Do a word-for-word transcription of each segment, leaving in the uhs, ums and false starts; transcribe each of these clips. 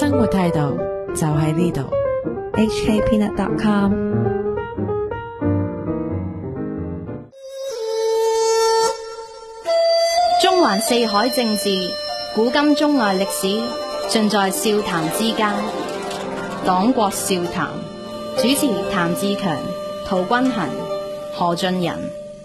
生活態度就喺呢度。H K Peanut dot com。 中環四海政治，古今中外歷史，盡在笑談之間。黨國笑談，主持譚志強、陶君衡、何俊仁。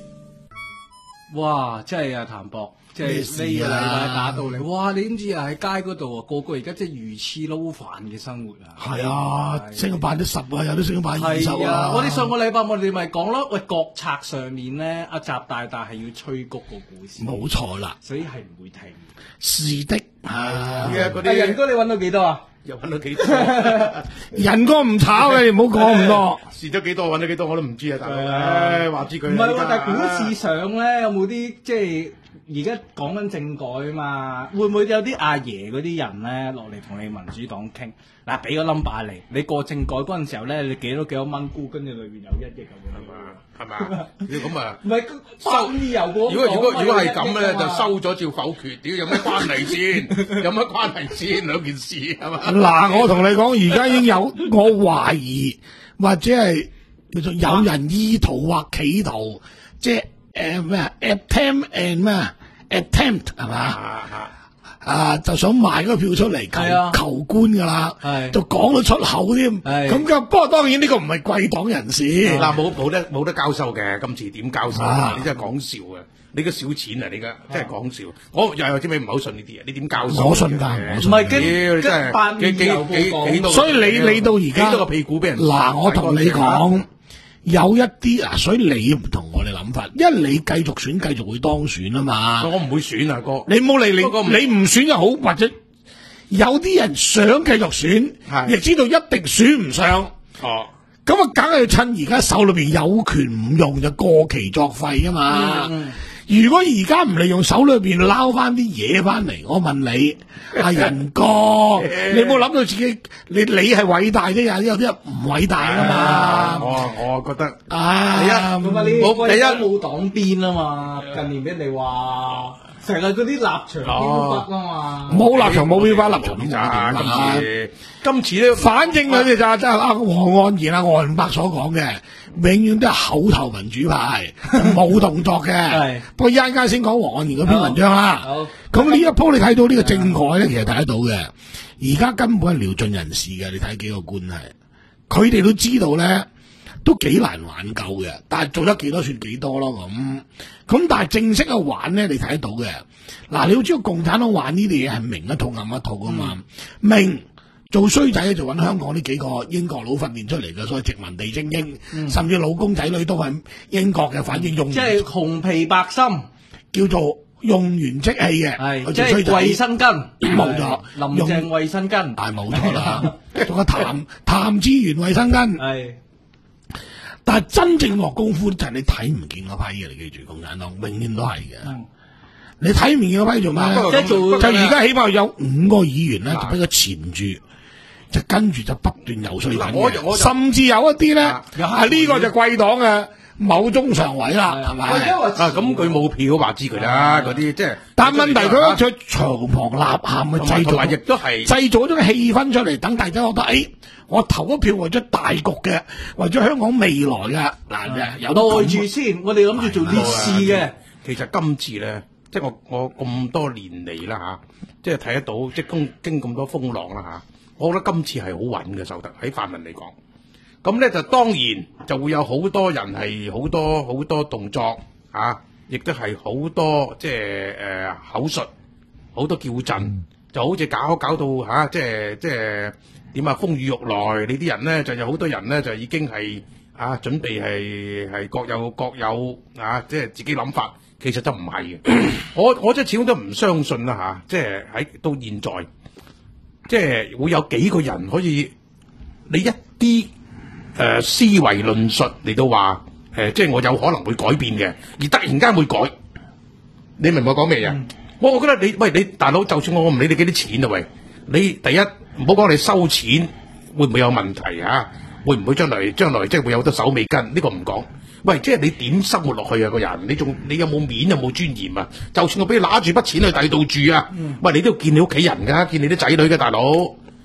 哇！真係啊，譚博，即係呢個禮拜打到嚟，哇！你知唔知啊？喺街嗰度啊，個個而家即係魚翅撈飯嘅生活啊！ 係啊，升咗百分之十啊，有啲升咗百分之二十啊！ 我哋上個禮拜我哋咪講咯，喂，國策上面咧，阿習大大係要催谷個股市， 冇錯啦， 所以係唔會停。 是的，啊， 嗰啲人哥你揾到幾多啊？ 又揾到幾多？ 人哥唔炒嘅，你唔好講咁多。 蝕咗幾多，揾咗幾多我都唔知啊！大佬，唉，話知佢。 唔係喎，但係股市上咧有冇啲即係而家講緊政改啊嘛？會唔會有啲阿爺嗰啲人咧落嚟同你民主黨傾？嗱，俾個 number 嚟，你過政改嗰陣時候咧，你幾多幾多蚊股，跟住裏邊有一億咁樣。 係嘛？要咁啊？ 唔係收油股。 如果如果如果係咁咧，就收咗照否決。屌，有咩關係先？有咩關係先？兩件事係嘛？ 嗱，我同你講，而家已經有我懷疑，或者係叫做有人意圖或企圖，即係誒咩啊 attempt and 咩啊 attempt 係嘛？啊，就想賣嗰個票出嚟求、啊、求官噶啦，就講到出口添。咁嘅，不過當然呢個唔係貴黨人士。 嗱，冇冇得冇得交收嘅，今次點交收啊？你真係講笑啊！你個小錢啊！你而家真係講笑。我又有啲咩唔好信呢啲啊？你點交收？ 我信㗎，我信。 唔係幾真係幾幾幾幾多？ 所以你你到而家幾多個屁股俾人？ 嗱，我同你講。有一啲啊，所以你唔同我哋諗法，因為你繼續選，繼續會當選啊嘛。 我唔會選啊，哥。 你冇理你，你唔選又好，或者有啲人想繼續選，亦知道一定選唔上。 哦， 咁啊，梗係要趁而家手裏邊有權唔用就過期作廢啊嘛。嗯嗯，如果而家唔利用手裏邊撈翻啲嘢翻嚟，我問你，阿仁哥，你冇諗到自己，你你係偉大啲人，有啲人唔偉大噶嘛？ 我我覺得， 啊， 第一，咁啊呢，第一冇黨鞭啊嘛，近年俾你話成日嗰啲立場標筆啊嘛， 冇立場冇標筆，立場點咋？今次今次咧， 反正佢哋就係阿黃安然阿黃伯所講嘅。永遠都係口頭民主派，冇動作嘅。不過一陣間先講黃安然嗰篇文章啦。咁呢一鋪你睇到呢個政改咧，其實睇得到嘅。而家根本係撩盡人事嘅，你睇幾個官係，佢哋都知道咧，都幾難挽救嘅。但係做得幾多算幾多咯咁。咁但係正式嘅玩咧，你睇得到嘅。嗱，你要知道共產黨玩呢啲嘢係明一套暗一套噶嘛，嗯、明。做衰仔就揾香港呢幾個英國佬訓練出嚟嘅，所謂殖民地精英，嗯、甚至老公仔女都係英國嘅，反正用即係紅皮白心， 叫做用完即棄嘅， 即係衛生巾， 冇錯， 林鄭衛生巾， 係冇錯啦，仲有譚譚志源衛生巾，係，但係真正落功夫就係你睇唔見嗰批嘅，你記住，共產黨永遠都係嘅。嗯，你睇唔見嗰批做咩？即係做就而家起碼有五個議員咧，就俾佢纏住。就跟住就不斷游說緊嘅，甚至有一啲咧，啊呢個就貴黨嘅某中常委啦，係咪？ 啊咁佢冇票話知佢啦，嗰啲即係。但問題佢喺長旁吶喊嘅製造， 亦都係製造咗種氣氛出嚟，等大家覺得，誒，我投一票為咗大局嘅，為咗香港未來嘅，嗱，有耐住先，我哋諗住做烈士嘅。 其實今次咧，即係我我咁多年嚟啦吓，即係睇得到，即係經經咁多風浪啦吓。我覺得今次係好穩嘅，守得喺泛民嚟講，咁咧就當然就會有好多人係好多好多動作啊，亦都係好多即係誒口述，好多叫陣，就好似搞搞到嚇、啊，即係即係點啊風雨欲來，你啲人咧就有好多人咧就已經係啊準備係係各有各有啊，即係自己諗法，其實就唔係嘅。我我即係始終都唔相信啦嚇、啊，即係喺到現在。即係會有幾個人可以你一啲誒、呃、思維論述嚟到話誒、呃，即係我有可能會改變嘅，而突然間會改，你明唔明我講咩嘢？嗯、我我覺得你喂你大佬，就算我我唔理你幾多錢啊喂，你第一唔好講你收錢會唔會有問題啊？會唔會將來將來即係會有好多手尾跟？呢、這個唔講。喂，即係你點生活落去啊？個人你仲你有冇面有冇尊嚴啊？就算我俾你拿住筆錢去第度住啊，嗯、喂，你都要見你屋企人噶，見你啲仔女嘅大佬，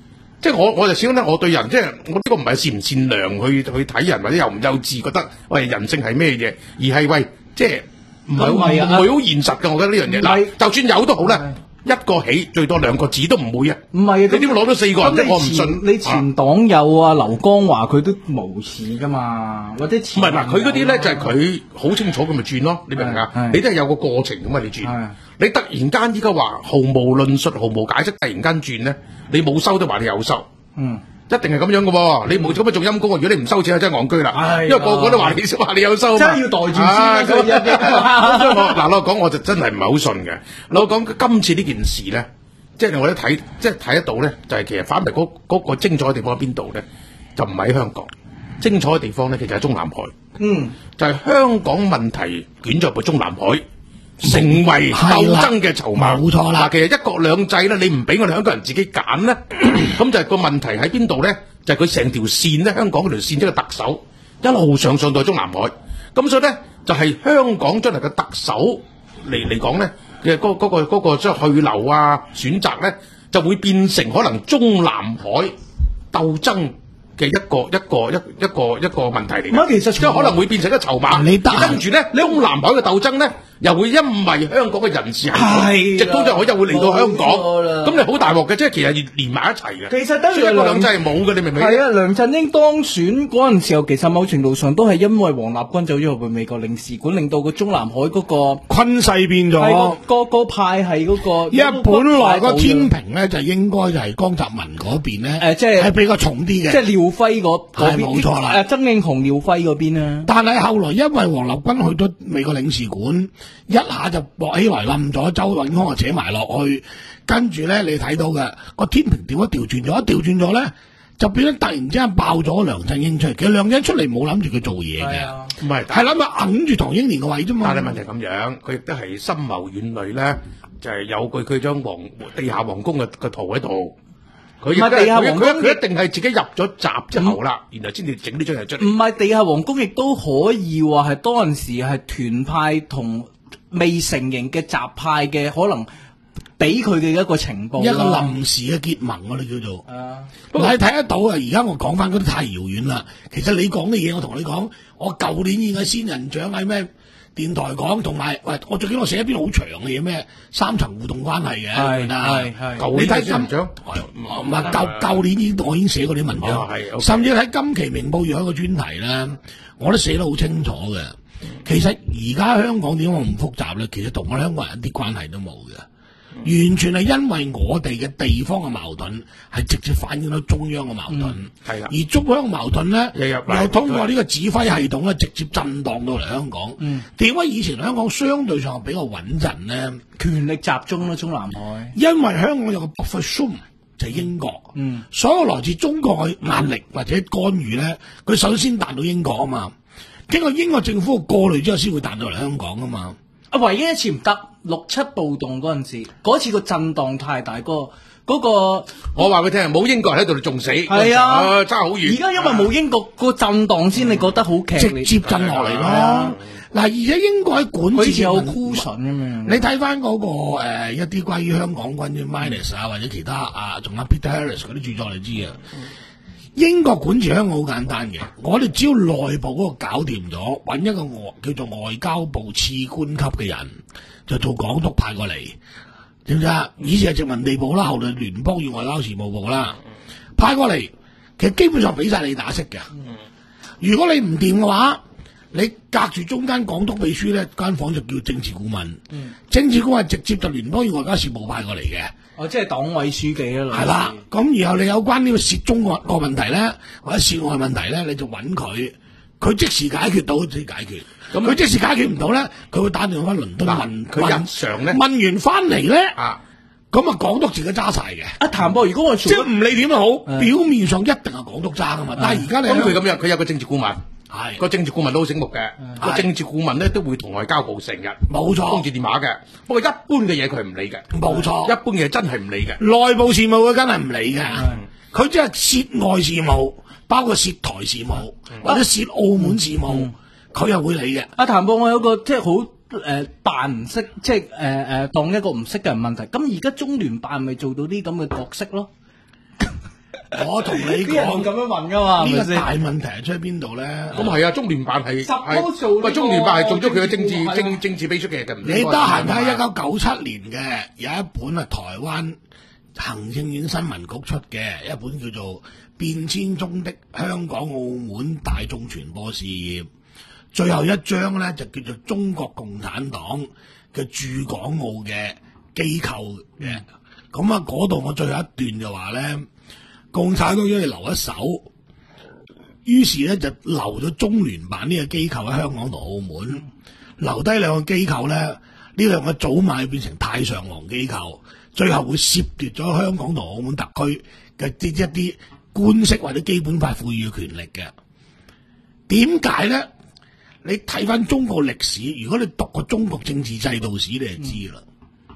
即係我我就始終咧，我對人即係我呢個唔係善唔善良去去睇人或者幼唔幼稚，覺得喂人性係咩嘢，而係喂即係唔係唔係好現實嘅。我覺得呢樣嘢嗱，就算有都好啦，一個起最多兩個字都唔會啊。唔係，你點攞到四個人？我唔信。 你前黨友啊，劉江華佢都無視噶嘛，或者前唔係嗱，佢嗰啲咧就係佢好清楚咁咪轉咯，你明唔明啊？你都係有個過程噶嘛，你轉。你突然間依家話毫無論述、毫無解釋，突然間轉咧，你冇收都話你有收，嗯，一定係咁樣噶喎。你冇咁啊，仲陰公啊！如果你唔收錢，真係戇居啦，因為個個都話你話你有收， 真係要袋住先。所以我嗱，我講我就真係唔係好信嘅。我講今次呢件事咧，即係我一睇，即係睇得到咧，就係其實反為嗰嗰個精彩嘅地方喺邊度咧？就唔喺香港，精彩嘅地方咧，其實喺中南海。嗯，就係香港問題捲入去中南海。成為鬥爭嘅籌碼，冇錯啦。其實一國兩制咧，你唔俾我哋香港人自己揀咧，咁就係個問題喺邊度咧？就係佢成條線咧，香港嗰條線即係特首一路上上到中南海，咁所以咧就係、是、香港將來嘅特首嚟嚟講咧嘅嗰嗰個嗰、嗰個即係、嗰個、去留啊選擇咧，就會變成可能中南海鬥爭嘅一個一個一一個一個問題嚟嘅。其實即係可能會變成一個籌碼，你跟住咧中南海嘅鬥爭咧。又會因為香港嘅人事係直通就海就會嚟到香港，咁你好大鑊嘅，即係其實連埋一齊嘅。其實等於一國兩制係冇嘅，你明唔明？ 係啊，梁振英當選嗰陣時候，其實某程度上都係因為王立軍走咗去美國領事館，令到個中南海嗰個坤勢變咗。 個個派係嗰個， 因為本來個天平咧就應該就係江澤民嗰邊咧，誒即係係比較重啲嘅， 即係廖輝嗰嗰邊。 冇錯啦， 誒曾慶紅、廖輝嗰邊啊。 但係後來因為王立軍去咗美國領事館。一下就搏起來冧咗，周永康就扯埋落去，跟住咧你睇到嘅個天平調一調轉咗，一調轉咗咧就變咗突然之間爆咗梁振英出嚟。其實梁振英出嚟冇諗住佢做嘢嘅， 唔係係諗住揞住唐英年個位啫嘛。 但係問題咁樣，佢亦都係深謀遠慮咧，就係、是、有佢佢張皇地下皇宮嘅嘅圖喺度。佢唔係地下皇宮，佢一定係自己入咗閘之後啦，然後先至整呢張嘢出嚟。 唔係地下皇宮，亦都可以話係當陣時係團派同未成形嘅習派嘅可能俾佢嘅一個情報， 一個臨時嘅結盟我哋叫做。啊，你睇得到啊！而家我講翻嗰啲太遙遠啦。其實你講嘅嘢，我同你講，我舊年已經係仙人掌喺咩電台講，同埋喂，我最緊我寫一篇好長嘅嘢咩三層互動關係嘅。係係係。你睇仙人掌，唔係舊舊年已經我已經寫過啲文章，哦 okay. 甚至喺今期明報有一個專題咧，我都寫得好清楚嘅。其實而家香港點解咁複雜咧？其實同我哋香港人一啲關係都冇嘅，完全係因為我哋嘅地方嘅矛盾係直接反映到中央嘅矛盾，係啦、嗯。而中央嘅矛盾咧，又通過呢個指揮系統咧，直接震盪到嚟香港。點解、嗯、以前香港相對上比較穩陣咧？ 權力集中啦，中南海。 因為香港有個 buffer zone 就係英國，嗯，所有來自中國嘅壓力或者干預咧，佢首先彈到英國啊嘛。經過英國政府嘅過濾之後，先會彈到嚟香港噶嘛。 啊，唯一一次唔得，六七暴動嗰陣時，嗰次個震盪太大，個嗰個我話佢聽，冇英國人喺度，你仲死。係啊，差好遠。 而家因為冇英國個震盪先，你覺得好劇烈， 直接震落嚟咯。嗱，而且英國喺管治有 cushion 咁樣。 你睇翻嗰個誒、呃、一啲關於香港軍嘅 Minus 啊，或者其他啊，仲有 Peter Harris 嗰啲著作你知啊。嗯英國管治香港好簡單嘅，我哋只要內部嗰個搞掂咗，揾一個外叫做外交部次官級嘅人，就做港督派過嚟，知唔知啊？以前係殖民地部啦，後來聯邦與外交事務部啦，派過嚟，其實基本上俾晒你打識嘅。如果你唔掂嘅話，你隔住中間港督秘書咧，間房就叫政治顧問。嗯、政治顧問直接就聯邦與外交事務派過嚟嘅。 哦，即係黨委書記啦。 係啦，咁然後你有關呢個涉中國個問題咧，或者涉外問題咧，你就揾佢，佢即時解決到即解決。咁佢即時解決唔到咧，佢會打電話翻倫敦問佢日常咧， 問完翻嚟咧，啊，咁啊港督自己揸晒嘅。啊， 譚博，如果我即係唔理點都好，嗯、表面上一定係港督揸噶嘛。嗯、但係而家你咁佢咁樣，佢有個政治顧問。係個政治顧問都好醒目嘅，個政治顧問咧都會同外交部成日冇錯通住電話嘅。不過一般嘅嘢佢係唔理嘅， 冇錯。 一般嘅嘢真係唔理嘅。 內部事務佢真係唔理嘅，佢即係涉外事務，包括涉台事務或者涉澳門事務，佢又會理嘅。 阿譚博，我有個即係好誒扮唔識，即係誒誒當一個唔識嘅人問題。咁而家中聯辦咪做到啲咁嘅角色咯？ 我同你啲人咁講， 樣問噶嘛， 呢個係咪先？ 大問題係出喺邊度咧？ 咁係啊，中聯辦係實做呢個喂，中聯辦係做咗佢嘅政治政治政政治秘書嘅， 你得閒睇一九九七年嘅有一本係台灣行政院新聞局出嘅一本叫做《變遷中的香港澳門大眾傳播事業》，最後一章咧就叫做中國共產黨嘅駐港澳嘅機構嘅。咁啊，嗰度我最後一段就話咧，共產黨因為留一手，於是咧就留咗中聯辦呢個機構喺香港同澳門，留低兩個機構咧，呢兩個早晚變成太上皇機構，最後會竊奪咗香港同澳門特區嘅啲一啲官職或者基本法賦予嘅權力嘅。點解咧？你睇翻中國歷史，如果你讀過中國政治制度史，你就知啦。嗯、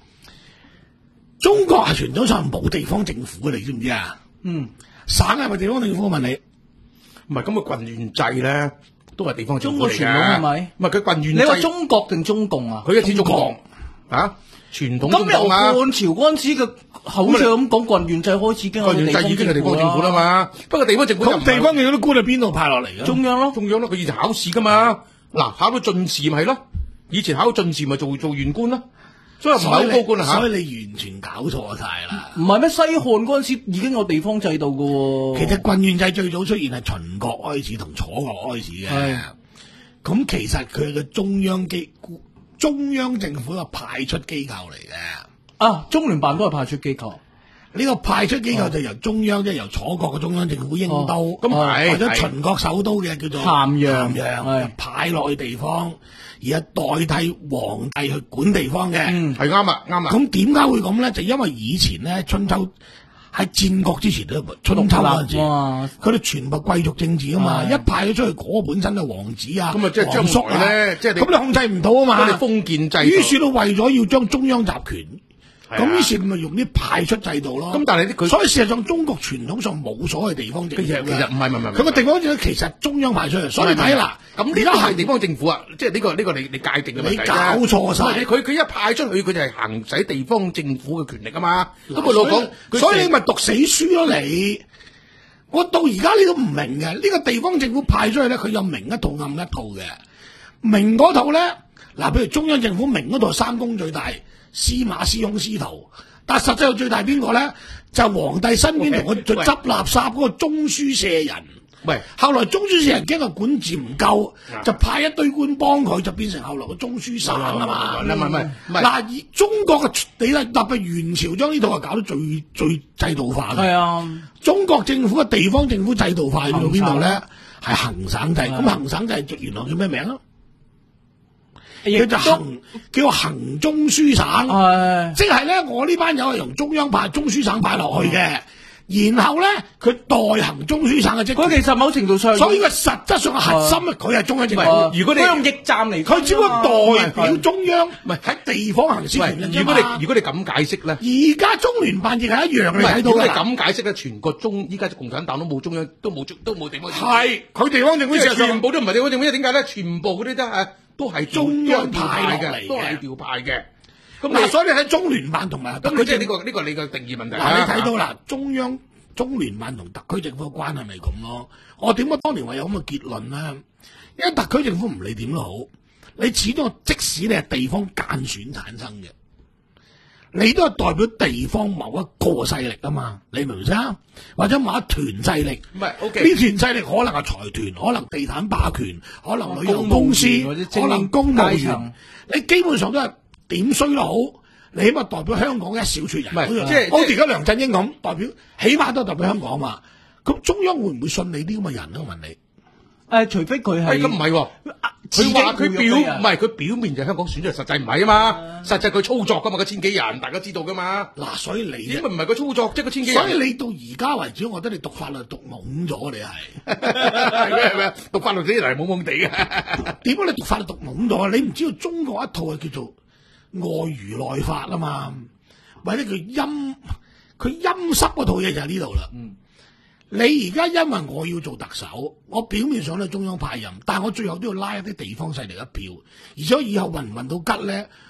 中國係傳統上冇地方政府嘅，你知唔知啊？嗯，省係咪地方政府？我問你， 唔係咁個郡縣制咧，都係地方政中府嚟國傳統係嘅。 咪？ 唔係佢郡縣制。 你話中國定中共啊？ 佢一始中國啊，傳統中咁由國啊。 漢朝嗰陣時嘅口上咁講郡縣制開始已經郡縣制已經係地方政府啦嘛。不過地方政府就唔咁地方政府啲官係邊度派落嚟嘅？ 中央咯， 中央咯，佢以前考試噶嘛。嗱，考到進士咪係咯，以前考到進士咪做做縣官咯，所以唔係好高官啊嚇。 所以你完全搞錯晒啦！ 唔係咩？西漢嗰陣時已經有地方制度嘅喎。 其實郡縣制最早出現係秦國開始同楚國開始嘅。咁其實佢係個中央機中央政府嘅派出機構嚟嘅。 啊，中聯辦都係派出機構。 呢個派出機構就由中央，即係由楚國嘅中央政府英都， 咁係或者秦國首都嘅叫做咸陽， 咸陽派落去地方，而係代替皇帝去管地方嘅。 嗯，係啱啊，啱啊。咁點解會咁咧？就因為以前咧春秋喺戰國之前都春秋嗰陣時，佢哋全部貴族政治啊嘛，一派咗出去，嗰本身係王子啊， 咁啊即係將來咧，即係咁你控制唔到啊嘛， 你封建制， 於是都為咗要將中央集權。咁於是咪用啲派出制度咯。 咁但係佢， 所以事實上中國傳統上冇所謂地方政府。 其實其實唔係唔係唔係， 佢個地方政府其實中央派出嚟。所以睇嗱， 咁呢個係地方政府啊，即係呢個呢個你你界定嘅問題。 你搞錯晒。 佢佢一派出去，佢就係行使地方政府嘅權力啊嘛。咁佢老講， 所以你咪讀死書咯你。我到而家你都唔明嘅，呢個地方政府派出去咧，佢有明一套暗一套嘅。明嗰套咧，嗱，譬如中央政府明嗰套三公最大，司馬、司空、司徒。但實際上最大邊個咧？就係皇帝身邊同佢做執垃圾嗰個中書舍人。 喂， 後來中書舍人驚佢管治唔夠，就派一堆官幫佢，就變成後來個中書省啊嘛。 唔係唔係唔係， 嗱，中國嘅你咧，特別元朝將呢套係搞到最最制度化嘅。係啊，中國政府嘅地方政府制度化去到邊度咧？係行省制。咁行省制原來叫咩名啊？佢就行叫行中書省，即係咧，我呢班友係由中央派中書省派落去嘅，然後咧佢代行中書省嘅職。佢其實某程度上，所以佢實質上嘅核心，佢係中央政府。如果你用驛站嚟，佢只不過代表中央，唔係喺地方行使權力。 如果你如果你咁解釋咧， 而家中聯辦亦係一樣，你睇到如果你咁解釋咧，全國中依家共產黨都冇中央，都冇都冇地方政府。 係佢地方政府全部都唔係地方政府，因為點解咧？全部嗰啲都係。都係中央派落嚟嘅， 都係調派嘅。 咁嗱，所以你喺中聯辦同埋， 咁佢即係呢個呢個你嘅定義問題。 嗱，你睇到啦，中央中聯辦同特區政府嘅關係咪咁咯？我點解當年話有咁嘅結論咧？因為特區政府唔理點都好，你始終即使你係地方間選產生嘅，你都係代表地方某一個勢力啊嘛，你明唔明啊？或者某一團勢力， 唔係 OK， 呢團勢力可能係財團，可能地產霸權，可能旅遊公司，可能公務員，你基本上都係點衰都好，你起碼代表香港一小撮人， 唔係即係好似而家梁振英咁，代表起碼都係代表香港嘛。咁中央會唔會信你啲咁嘅人咧？我問你。誒，除非佢係， 咁唔係喎，佢話佢表唔係佢表面就香港選咗，實際唔係啊嘛，實際佢操作噶嘛，個千幾人大家知道噶嘛。嗱，所以你因為唔係佢操作，即係個千幾人。所以你到而家為止，我覺得你讀法律讀懵咗，你係係咩係咩？讀法律啲人係懵懵地嘅。點解你讀法律讀懵咗啊？你唔知道中國一套係叫做外儒內法啊嘛，或者佢陰佢陰濕嗰套嘢就喺呢度啦。嗯。你而家因為我要做特首，我表面上咧中央派任，但係我最後都要拉一啲地方勢力一票，而且以後運唔運到吉咧，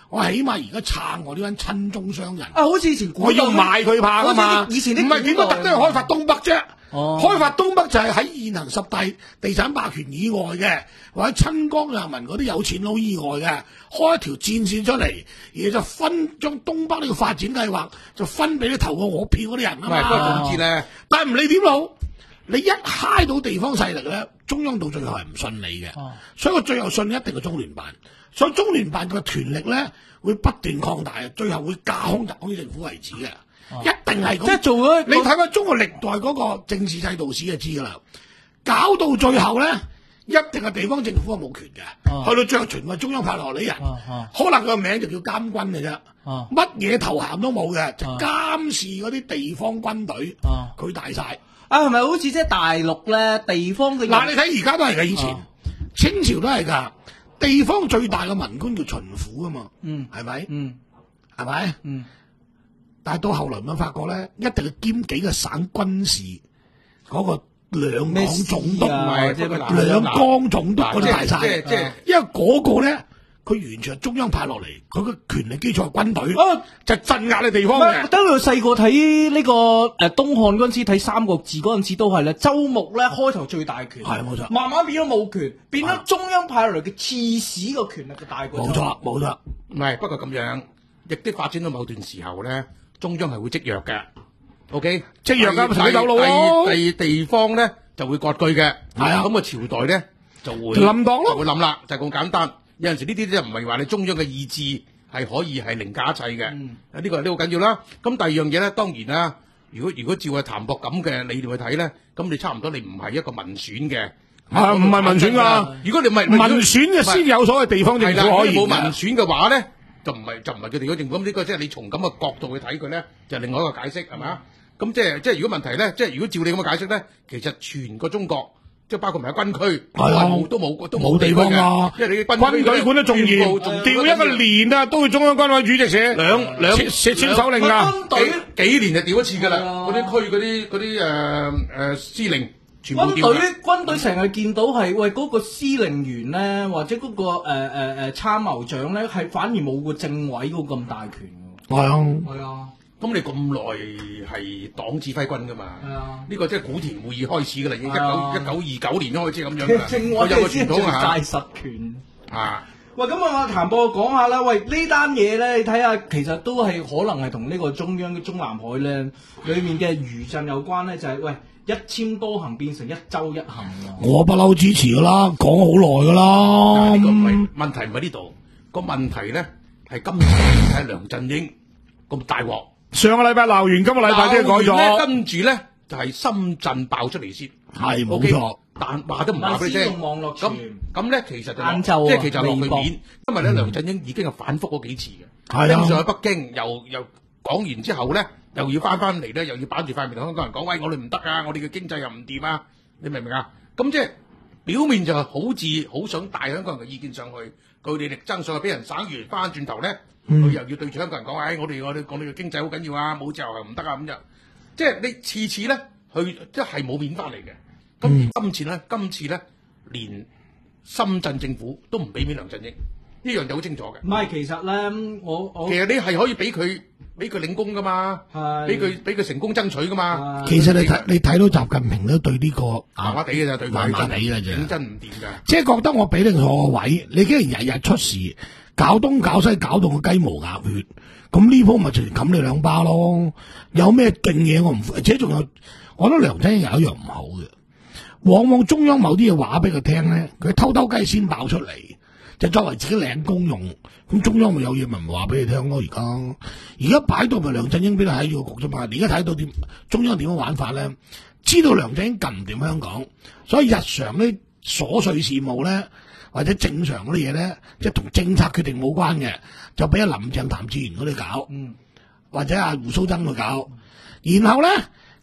我起碼而家撐我呢班親中商人。 啊，好似以前我要買佢怕㗎嘛， 以前啲唔係點解特登去開發東北啫？ 哦， 開發東北就係喺現行十大地產霸權以外嘅，或者親江人民嗰啲有錢佬以外嘅，開一條戰線出嚟，而就分將東北呢個發展計劃就分俾你投過我票嗰啲人啊嘛。 不過總之咧， 但係唔理點好，你一揩到地方勢力咧，中央到最後係唔信你嘅， 哦， 所以我最後信一定係中聯辦，所以中聯辦嘅權力咧會不斷擴大，最後會架空特區政府為止嘅。 哦， 一定係咁， 即係做咗。 你睇翻中國歷代嗰個政治制度史就知㗎啦。搞到最後咧，一定係地方政府係冇權嘅， 哦， 去到最後全部中央派落嚟人， 哦哦， 可能個名就叫監軍嘅啫， 哦， 乜嘢頭銜都冇嘅，就監視嗰啲地方軍隊， 哦， 佢大晒。 啊，係咪好似即係大陸咧地方嘅？ 嗱，你睇而家都係㗎，以前， 哦， 清朝都係㗎，地方最大嘅文官叫巡撫啊嘛， 嗯， 係咪？ 嗯， 係咪？ 嗯。 但係到後來咪發覺咧，一定要兼幾個省軍事嗰個兩港總督，兩江總督嗰啲大晒， 即係因為嗰個咧，佢完全係中央派落嚟，佢個權力基礎係軍隊， 啊，就鎮壓你地方嘅。 等佢細個睇呢個誒東漢嗰陣時睇《三國志》嗰陣時都係咧，周牧咧開頭最大權， 係冇錯， 慢慢變咗冇權，變咗中央派落嚟嘅刺史個權力就大過。 冇錯冇錯， 唔係，不過咁樣，亦都發展到某段時候咧。中央係會積弱嘅 ，OK， 積弱㗎，同你走路咯。 第地方咧就會割據嘅， 係啊， 咁啊朝代咧就會冧檔咯， 就會冧啦，就咁簡單。有陣時呢啲咧唔係話你中央嘅意志係可以係凌駕一切嘅， 嗯， 呢、這個呢好緊要啦。咁第二樣嘢咧，當然啦，如果如果照阿譚博咁嘅理念去睇咧，咁你差唔多你唔係一個民選嘅， 啊唔係民選㗎。 如果你唔係民選嘅先有所謂地方政府可以冇民選嘅話咧。就唔係就唔係佢哋嗰政府，咁呢個即係你從咁嘅角度去睇佢咧，就係另外一個解釋係咪啊？咁即係即係如果問題咧，即係如果照你咁嘅解釋咧，其實全個中國即係包括埋軍區，係都冇都冇地方㗎，因為你軍軍隊管得仲嚴，調一個年啊都要中央軍委主席寫兩兩寫簽手令㗎， 軍隊幾年就調一次㗎啦，嗰啲區嗰啲嗰啲誒誒司令。 軍隊軍隊成日見到係喂嗰、那個司令員咧，或者嗰、那個誒誒誒參謀長咧，係反而冇個政委嗰咁大權㗎。 係啊， 係啊。 咁你咁耐係黨指揮軍㗎嘛？係啊。呢個即係古田會議開始㗎啦，已經一九一九二九年開始咁樣㗎。 政委有個傳統嚇。 大實權。 啊。 喂，咁啊，譚博講下啦。喂，呢單嘢咧，你睇下，其實都係可能係同呢個中央嘅中南海咧裏面嘅餘震有關咧，就係、是、喂。一簽多行變成一周一行啊！ 我不嬲支持噶啦，講好耐噶啦。 呢個唔係問題，唔係呢度個問題咧，係今次睇梁振英咁大鑊。上個禮拜鬧完，今個禮拜即係改咗。跟住咧就係深圳爆出嚟先，係冇錯。但話都唔話俾你聽。咁咁咧，其實就晏晝即係其實落去面，因為咧梁振英已經係反覆過幾次嘅。係啊，上去北京又又講完之後咧。又要翻翻嚟咧，又要板住塊面同香港人講：喂，我哋唔得啊！我哋嘅經濟又唔掂啊！你明唔明啊？咁即係表面就係好似好想帶香港人嘅意見上去，佢哋力爭上去，俾人省完翻轉頭咧，佢、嗯、又要對住香港人講：唉、哎，我哋我哋講你嘅經濟好緊要啊，冇自由係唔得啊！咁就即係你次次咧，佢即係冇面翻嚟嘅。咁、嗯、今次咧，今次咧，連深圳政府都唔俾面梁振英，呢樣就好清楚嘅。 唔係，其實咧，我我其實你係可以俾佢。俾佢領功噶嘛，俾佢俾佢成功爭取噶嘛。 其實你睇你睇到習近平都對呢、這個麻麻地嘅咋，對佢麻麻地嘅啫， 認真唔掂㗎。即係覺得我俾你錯個位，你竟然日日出事，搞東搞西，搞到我雞毛鴨血。咁呢鋪咪就冚你兩巴咯。有咩勁嘢我唔，而且仲有，我覺得梁振英有一樣唔好嘅，往往中央某啲嘢話俾佢聽咧，佢偷偷雞先爆出嚟。就作為自己領功用，咁中央咪有嘢咪唔話俾你聽咯？而家而家擺到咪梁振英俾你睇住個局啫嘛？而家睇到點中央點樣玩法咧？知道梁振英近唔掂香港，所以日常啲瑣碎事務咧，或者正常嗰啲嘢咧，即係同政策決定冇關嘅，就俾阿林鄭、譚志源嗰啲搞，嗯，或者阿胡鬚曾去搞，然後咧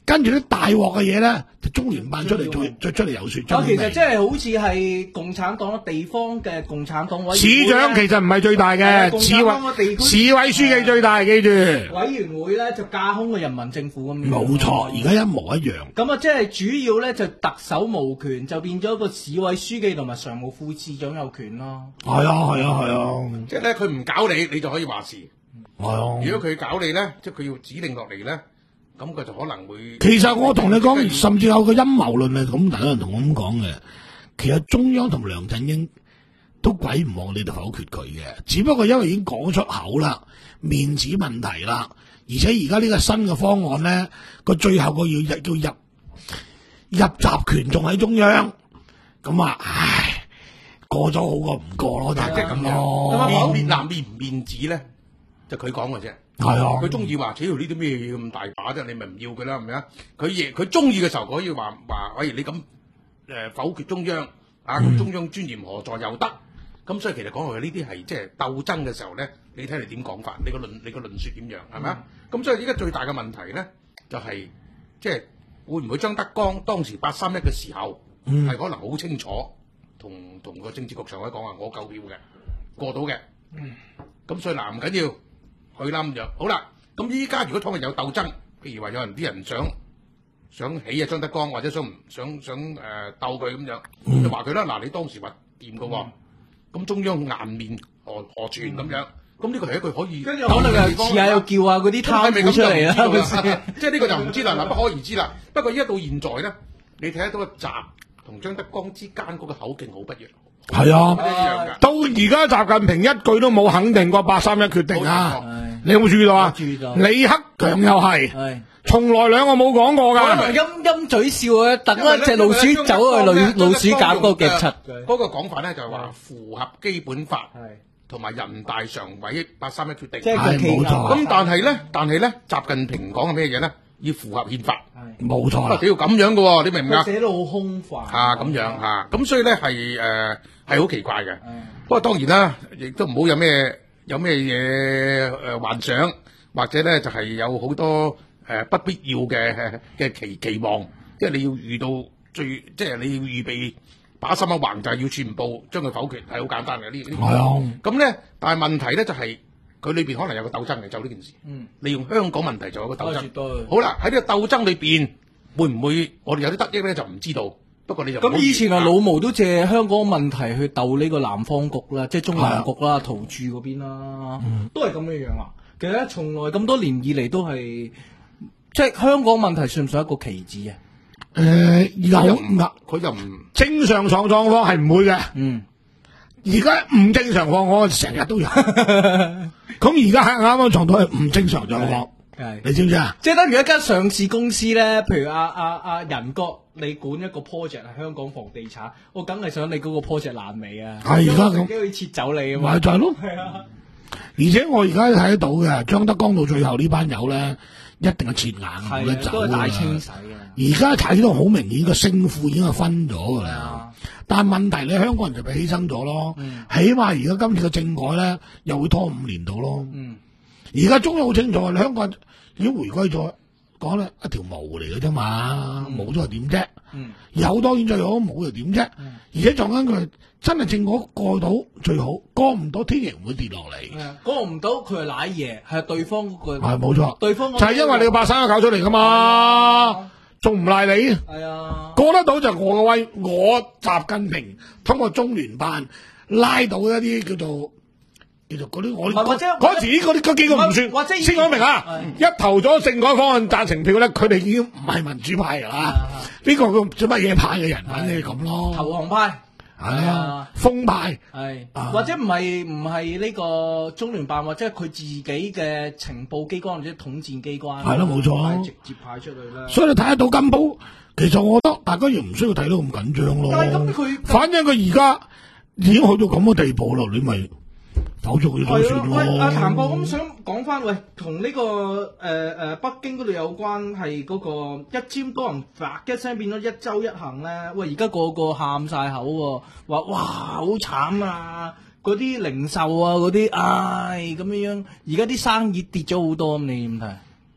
跟住啲大鑊嘅嘢咧，就中聯辦出嚟做，再出嚟遊說。 啊，其實即係好似係共產黨地方嘅共產黨委員會市長其實唔係最大嘅，市委市委書記最大，記住。 委員會咧就架空嘅人民政府咁樣。 冇錯，而家一模一樣。 咁啊，即係主要咧就特首無權，就變咗個市委書記同埋常務副市長有權咯。 係啊，係啊，係啊。 即係咧，佢唔搞你，你就可以話事。 係啊。 如果佢搞你咧，即係佢要指令落嚟咧。咁佢就可能會。 其實我同你講，甚至有個陰謀論係咁，大家人同我咁講嘅。其實中央同梁振英都鬼唔望你哋否決佢嘅，只不過因為已經講出口啦，面子問題啦，而且而家呢個新嘅方案咧，個最後個要入叫入入閘權仲喺中央，咁啊，唉，過咗好過唔過咯，就係即係咁咯。 咁面嗱面唔面子咧，就佢講嘅啫。 係啊， 佢中意話，屌呢啲咩嘢咁大把啫，你咪唔要佢啦，係咪啊？佢亦佢中意嘅時候可以話話，喂，你咁誒、呃、否決中央啊，咁中央尊嚴何在又得？咁所以其實講落去呢啲係即係鬥爭嘅時候咧，你睇你點講法，你個論你個論述點樣係咪啊？咁、嗯、所以依家最大嘅問題咧，就係即係會唔會張德江當時八三一嘅時候係、嗯、可能好清楚，同同個政治局常委講話，我夠票嘅，過到嘅。咁、嗯、所以嗱唔緊要。去啦咁就好啦。咁依家如果當日有鬥爭，譬如話有人啲人想想起啊張德江，或者想唔想想誒、呃、鬥佢咁樣，嗯、就話佢啦。嗱，你當時話掂㗎喎，咁、嗯、中央顏面何何存咁樣？咁呢個係一句可以， 跟住可能又試下又叫下嗰啲貪污出嚟啦。 即係呢個就唔知啦，嗱不可而知啦。不過依家到現在咧，你睇得到習同張德江之間嗰個口徑好不一樣。 係啊，啊到而家習近平一句都冇肯定過八三一決定啊！你有冇注意到啊？李克強又係，從來兩個冇講過㗎。 陰陰嘴笑啊！等一隻老鼠走去老老鼠夾嗰個夾七。 嗰個講法咧就係話符合基本法同埋人大常委八三一決定。 即係冇錯。 咁但係咧，但係咧，習近平講嘅咩嘢咧？要符合憲法。 冇錯啦。 屌咁樣嘅喎，你明唔明啊？ 寫到好空泛。 啊，咁樣嚇，咁所以咧係誒係好奇怪嘅。不過當然啦，亦都唔好有咩有咩嘢誒幻想，或者咧就係有好多誒不必要嘅嘅期期望，即係你要遇到最，即係你要預備把心一橫，就係要全部將佢否決，係好簡單嘅呢呢。係啊。咁咧，但係問題咧就係佢裏邊可能有個鬥爭嘅，就呢件事。嗯。利用香港問題就有個鬥爭。好啦，喺呢個鬥爭裏邊，會唔會我哋有啲得益咧？就唔知道。不過你就咁以前啊，老毛都借香港問題去鬥呢個南方局啦，即係中南局啦、土著嗰邊啦，嗯、都係咁樣樣啊。其實咧，從來咁多年以嚟都係，即係香港問題算唔算一個棋子啊？ 誒、呃，有佢就唔正常狀狀況係唔會嘅。嗯，而家唔正常況我成日都有。咁而家喺啱啱狀態係唔正常狀況。係，你知唔知啊？ 即係等於一間上市公司咧，譬如阿阿阿仁哥，你管一個 project 係香港房地產，我梗係想你嗰個 project 爛尾啊！ 係而家咁， 可以撤走你啊嘛， 咪就係咯。係啊，而且我而家睇得到嘅，張德江到最後呢班友咧，一定係切硬冇得走啊！都係大清洗啊！而家睇到好明顯個勝負已經係分咗噶啦。但係問題你香港人就被犧牲咗咯。嗯、起碼而家今次嘅政改咧，又會拖五年到咯。嗯。而家中央好清楚，你香港已經回歸咗，講咧一條毛嚟嘅啫嘛，冇咗又點啫？嗯、有當然最好，冇又點啫？嗯、而且撞緊佢真係政改過到最好，過唔到天亦唔會跌落嚟。 過唔到佢係賴嘢，係對方嗰個係冇錯， 對方就係因為你個八三一搞出嚟噶嘛，仲唔賴你？係啊，過得到就我嘅威，我習近平通過中聯辦拉到一啲叫做。其實嗰啲我嗰嗰時嗰啲嗰幾個唔算，或者先講明啊！一投咗政改方案贊成票咧，佢哋已經唔係民主派噶啦。呢個叫做乜嘢派嘅人，反正咁咯。投降派係啊，風派係，或者唔係唔係呢個中聯辦，或者佢自己嘅情報機關或者統戰機關，係咯，冇錯，直接派出去啦。所以你睇得到金寶，其實我覺得大家亦唔需要睇到咁緊張咯。但係咁佢，反正佢而家已經去到咁嘅地步啦，你咪。否咗佢就算咯。喂，阿譚博咁想講翻，喂，同呢、這個誒誒、呃、北京嗰度有關係嗰個一簽多人發一聲變咗一周一行咧。喂，而家個個喊晒口喎，話哇好慘啊！嗰啲零售啊，嗰啲唉咁樣樣，而家啲生意跌咗好多，咁你點睇？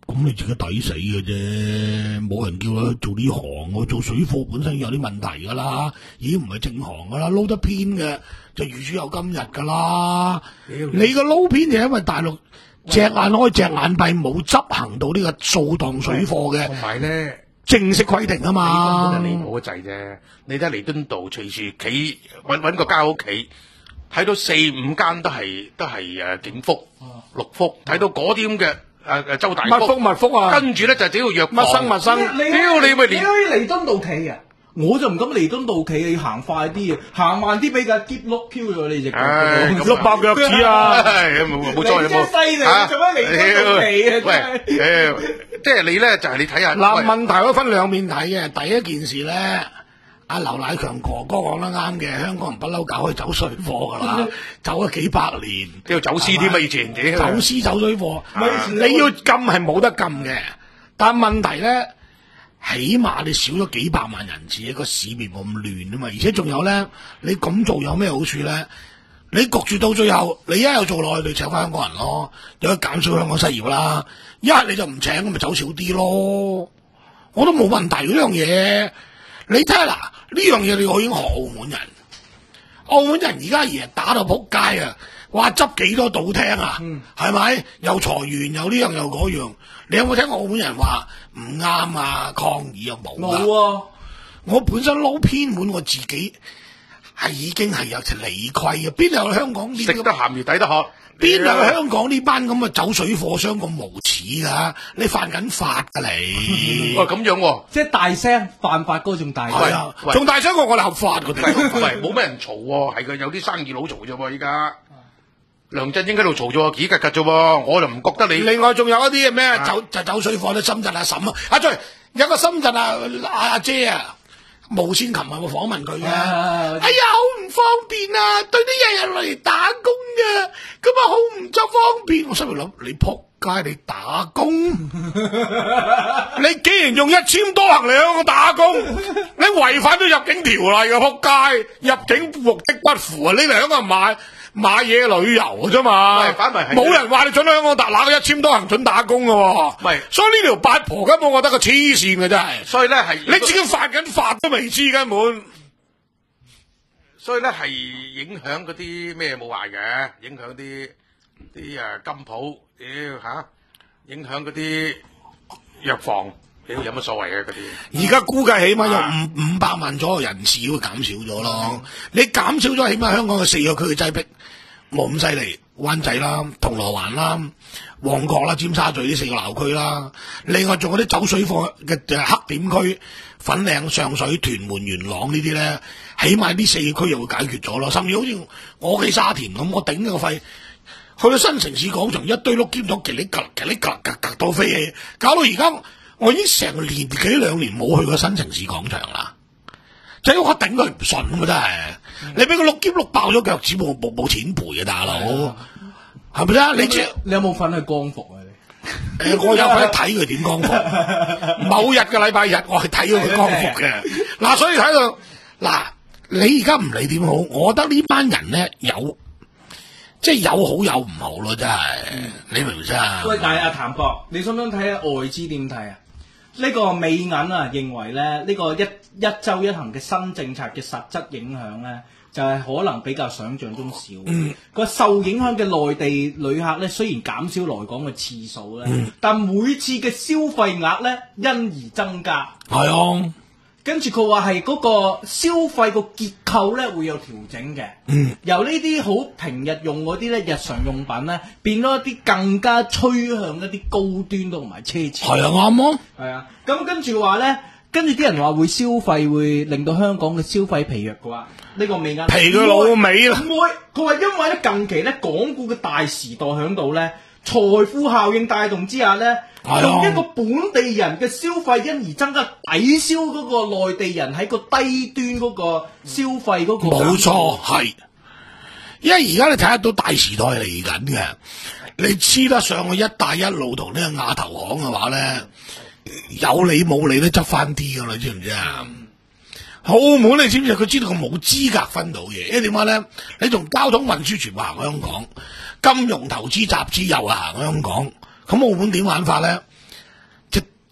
咁你自己抵死嘅啫，冇人叫佢做呢行，我做水貨本身有啲問題噶啦，已經唔係正行噶啦，撈得偏嘅就如此有今日噶啦。你個撈偏就因為大陸隻眼開隻眼閉，冇執行到呢個掃蕩水貨嘅， 同埋咧正式規定啊嘛。 你根本就離譜得滯啫，你睇彌敦道隨時企揾揾個間屋企，睇到四五間都係都係誒景福、六福，睇到嗰啲咁嘅。誒誒，周大福、密福、密福啊！ 跟住咧就只要藥乜生乜生， 屌你咪連你可以彌敦道企啊！我就唔敢彌敦道企，你行快啲啊，行慢啲俾架篋碌飄咗你隻腳， 碌爆腳趾啊！ 冇錯， 你真犀利，做乜彌敦道企啊？ 喂，誒，即係你咧就係你睇下嗱，問題可以分兩面睇嘅。第一件事咧。阿劉乃強哥哥講得啱嘅，香港人不嬲搞去走水貨噶啦，走咗幾百年， 都要走私添啊！以前走私走水貨，你要禁係冇得禁嘅，但問題咧，起碼你少咗幾百萬人次，個市面冇咁亂啊嘛，而且仲有咧，你咁做有咩好處咧？你焗住到最後，你一係做內地請翻香港人咯，有得減少香港失業啦；一係你就唔請，咁咪走少啲咯，我都冇問題呢樣嘢。你睇下嗱，呢樣嘢你可以學澳門人，澳門人而家而家打到仆街啊！話執幾多賭廳啊？係咪、嗯？又裁員又呢樣又嗰樣，你有冇聽過澳門人話唔啱啊？抗議又冇啊！冇啊！我本身撈偏門，我自己係已經係有條理虧嘅，邊有香港呢？ 食得鹹魚抵得渴。 邊有香港呢班咁嘅走水貨商咁無恥噶？你犯緊法噶你？ 哇咁樣喎， 即係大聲犯法嗰種大聲， 係啊，仲大聲過我哋合法嗰啲。 喂，冇咩人嘈喎，係佢有啲生意佬嘈啫喎，依家梁振英喺度嘈啫喎，幾格格啫喎，我就唔覺得你。 另外仲有一啲咩走就走水貨咧，深圳阿嬸啊，阿最有個深圳啊阿姐啊。無線琴日我訪問佢嘅，啊、哎呀好唔方便啊，對啲日日落嚟打工嘅，咁啊好唔執方便。我心裏諗你仆街，你打工，你既然用一簽多行嚟香港打工，你違反咗入境條例嘅仆街，入境目的不符啊！你嚟香港買買嘢旅遊嘅啫嘛，冇人話你准香港打，哪個一簽多行准打工嘅喎？ 係， 所以呢條八婆根本我覺得個黐線嘅真係。 所以咧係你自己犯緊法都未知根本。 所以咧係影響嗰啲咩冇壞嘅，影響啲啲誒金鋪，屌吓，影響嗰啲藥房，屌有乜所謂嘅嗰啲？ 而家估計起碼有五五百萬左右人次會減少咗咯。你減少咗，起碼香港嘅四個區嘅擠逼冇咁犀利，灣仔啦、銅鑼灣啦、旺角啦、尖沙咀呢四個鬧區啦。另外仲有啲走水貨嘅黑點區，粉嶺、上水、屯門、元朗呢啲咧，起碼呢四個區又會解決咗咯。甚至好似我喺沙田咁，我頂個肺，去到新城市廣場一堆碌兼咗，嘰哩格嘰哩格格格到飛起，搞到而家我已經成年幾兩年冇去過新城市廣場啦。即係我頂佢唔順啊！真係，嗯、你俾個碌兼碌爆咗腳趾，冇冇冇錢賠啊！大佬，係咪先？你知你有冇份去光復啊？你誒，我有份睇佢點光復。某日嘅禮拜日，我係睇到佢光復嘅。嗱、啊，所以睇到嗱，你而家唔理點好，我覺得呢班人咧有，即係有好有唔好咯，真係。嗯、你明唔明啊？ 喂，但係阿譚博，你想唔想睇下外資點睇啊？呢個美銀啊，認為咧呢、呢個一一週一行嘅新政策嘅實質影響咧，就係、是、可能比較想像中少。嗯，個受影響嘅內地旅客咧，雖然減少來港嘅次數咧，嗯、但每次嘅消費額咧因而增加。係啊。跟住佢話係嗰個消費個結構咧會有調整嘅，嗯、由呢啲好平日用嗰啲咧日常用品咧，變咗一啲更加趨向一啲高端同埋奢侈。係啊，啱啊。係啊，咁跟住話咧，跟住啲人話會消費會令到香港嘅消費疲弱嘅話，呢、呢個未啱。 疲佢老味啦。唔會，佢話因為咧近期咧港股嘅大時代喺度咧，財富效應帶動之下咧。用一個本地人嘅消費因而增加抵消嗰個內地人喺個低端嗰個消費嗰個。冇錯，係， 因為而家你睇得到大時代嚟緊嘅，你黐得上去一帶一路同呢個亞投行嘅話咧，有理冇理都執翻啲噶啦，你知唔知啊？嗯、澳門你知唔知？佢知道佢冇資格分到嘢，因為點解咧？你從交通運輸全部行香港，金融投資集資又行香港。咁澳門點玩法咧？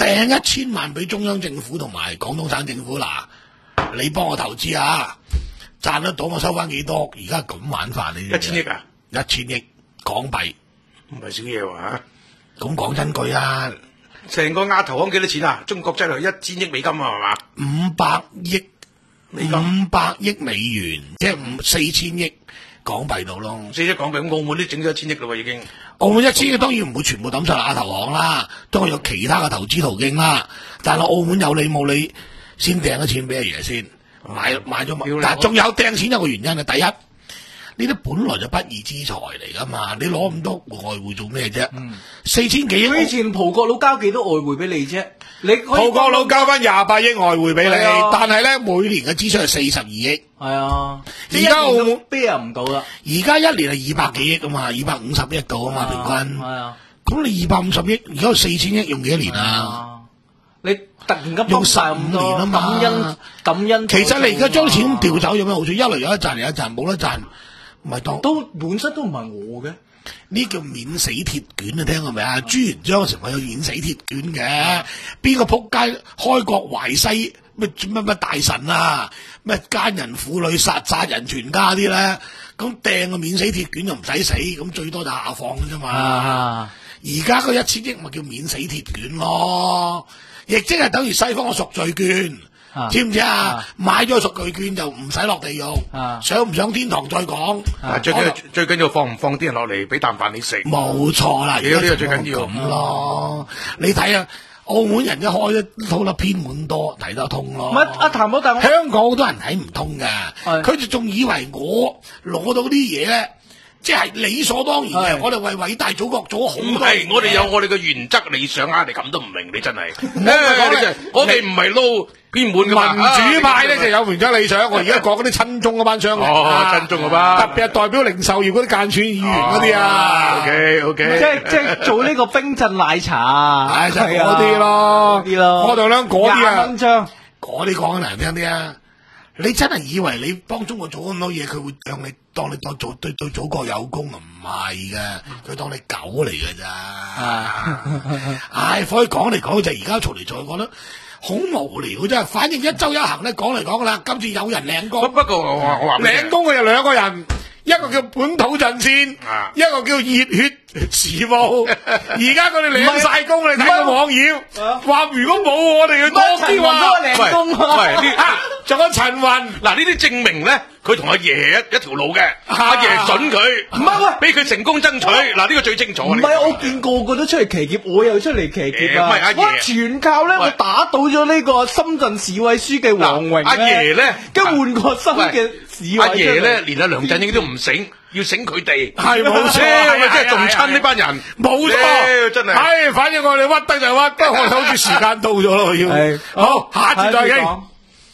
掟一千萬俾中央政府同埋廣東省政府嗱，你幫我投資啊，賺得到我收翻幾多？而家咁玩法你？ 一千億啊！ 一千億港幣， 唔係少嘢喎嚇。 咁講真句啊， 成個亞投行幾多錢啊？中國真係一千億美金啊，係嘛？ 五百億美金，五百億美元，即係五四千億港幣到咯。 四億港幣，咁澳門都整咗一千億咯喎，已經。 澳門一千億當然唔會全部抌晒亞投行啦，都有其他嘅投資途徑啦。但係澳門有理冇理，先掟咗錢俾阿爺先，買買咗物。但係仲有掟錢有個原因啊，第一。呢啲本來就不義之財嚟噶嘛，你攞咁多外匯做咩啫？嗯、四千幾億， 佢以前葡國佬交幾多外匯俾你啫？你葡國佬交翻廿八億外匯俾你， 啊、 但係咧每年嘅支出係四十二億。 係啊， 而家澳門 bear 唔到啦。 而家一年係二百幾億啊嘛，二百五十億度啊嘛，平均。係啊，咁你二百五十億，而家有四千億，用幾多年啊？ 你突然間用十五年啊嘛， 感恩感恩。 其實你而家將錢調走有咩好處？一嚟有得賺，有一賺，冇得賺。唔係當都本身都唔係我嘅， 呢叫免死鐵卷啊！聽過未啊？朱元璋成日有免死鐵卷嘅，邊個仆街開國懷西咩乜乜大臣啊？咩奸人婦女殺殺人全家啲咧？咁掟個免死鐵卷就唔使死，咁最多就下放嘅啫嘛。而家嗰一千億咪叫免死鐵卷咯，亦即係等於西方嘅贖罪券。啊、知唔知啊？啊買咗贖罪券就唔使落地獄，啊、上唔上天堂再講。 啊、最緊要最緊要放唔放啲人落嚟俾啖飯你食。 冇錯啦， 而家呢個最緊要咁咯。嗯、你睇下澳門人一開一套得偏門多，睇得通咯。 唔係阿譚寶，但係香港好多人睇唔通㗎，佢哋仲以為我攞到啲嘢咧。即係理所當然嘅，我哋為偉大祖國做好多嘢。唔係， 我哋有我哋嘅原則理想啊！你咁都唔明，你真係。我哋唔係撈偏門嘅嘛。 民主派咧就有原則理想。我而家講嗰啲親中嗰班商人， 哦，親中嗰班， 特別係代表零售業嗰啲間選議員嗰啲啊。 OK OK， 即係即係做呢個冰鎮奶茶， 係就係嗰啲咯， 啲咯。 我哋兩嗰啲啊， 廿蚊張， 嗰啲講得難聽啲啊。你真係以為你幫中國做咁多嘢，佢會讓你當你當做對對祖國有功啊？唔係嘅，佢當你狗嚟嘅咋。唉，所以講嚟講去就而家嘈嚟嘈去，覺得好無聊真係。反正一周一行咧，講嚟講啦，今次有人領功。 不過我我話領功嘅有兩個人，一個叫本土陣線， 啊、 一個叫熱血時報。而家佢哋領晒功，你睇個網頁話，如果冇我哋嘅多啲話， 領功喂， 仲有陳雲， 嗱呢啲證明咧，佢同阿爺一一條路嘅，阿爺准佢，唔係喂，俾佢成功爭取，嗱呢個最清楚。 唔係我見個個都出嚟騎劫，我又出嚟騎劫啊！ 阿爺全靠咧，我打倒咗呢個深圳市委書記黃榮。 阿爺咧， 跟換個新嘅市委。 阿爺咧，連阿梁振英都唔醒，要醒佢哋。 係冇錯， 咪即係仲親呢班人。 冇錯， 真係。 係，反正我哋屈得就屈，不過我好似時間到咗咯，要。好，下次再傾。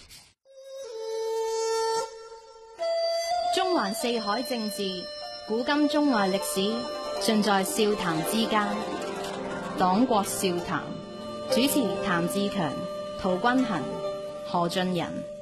中環四海政治，古今中外歷史，盡在笑談之間。黨國笑談，主持譚志強、陶君衡、何俊仁。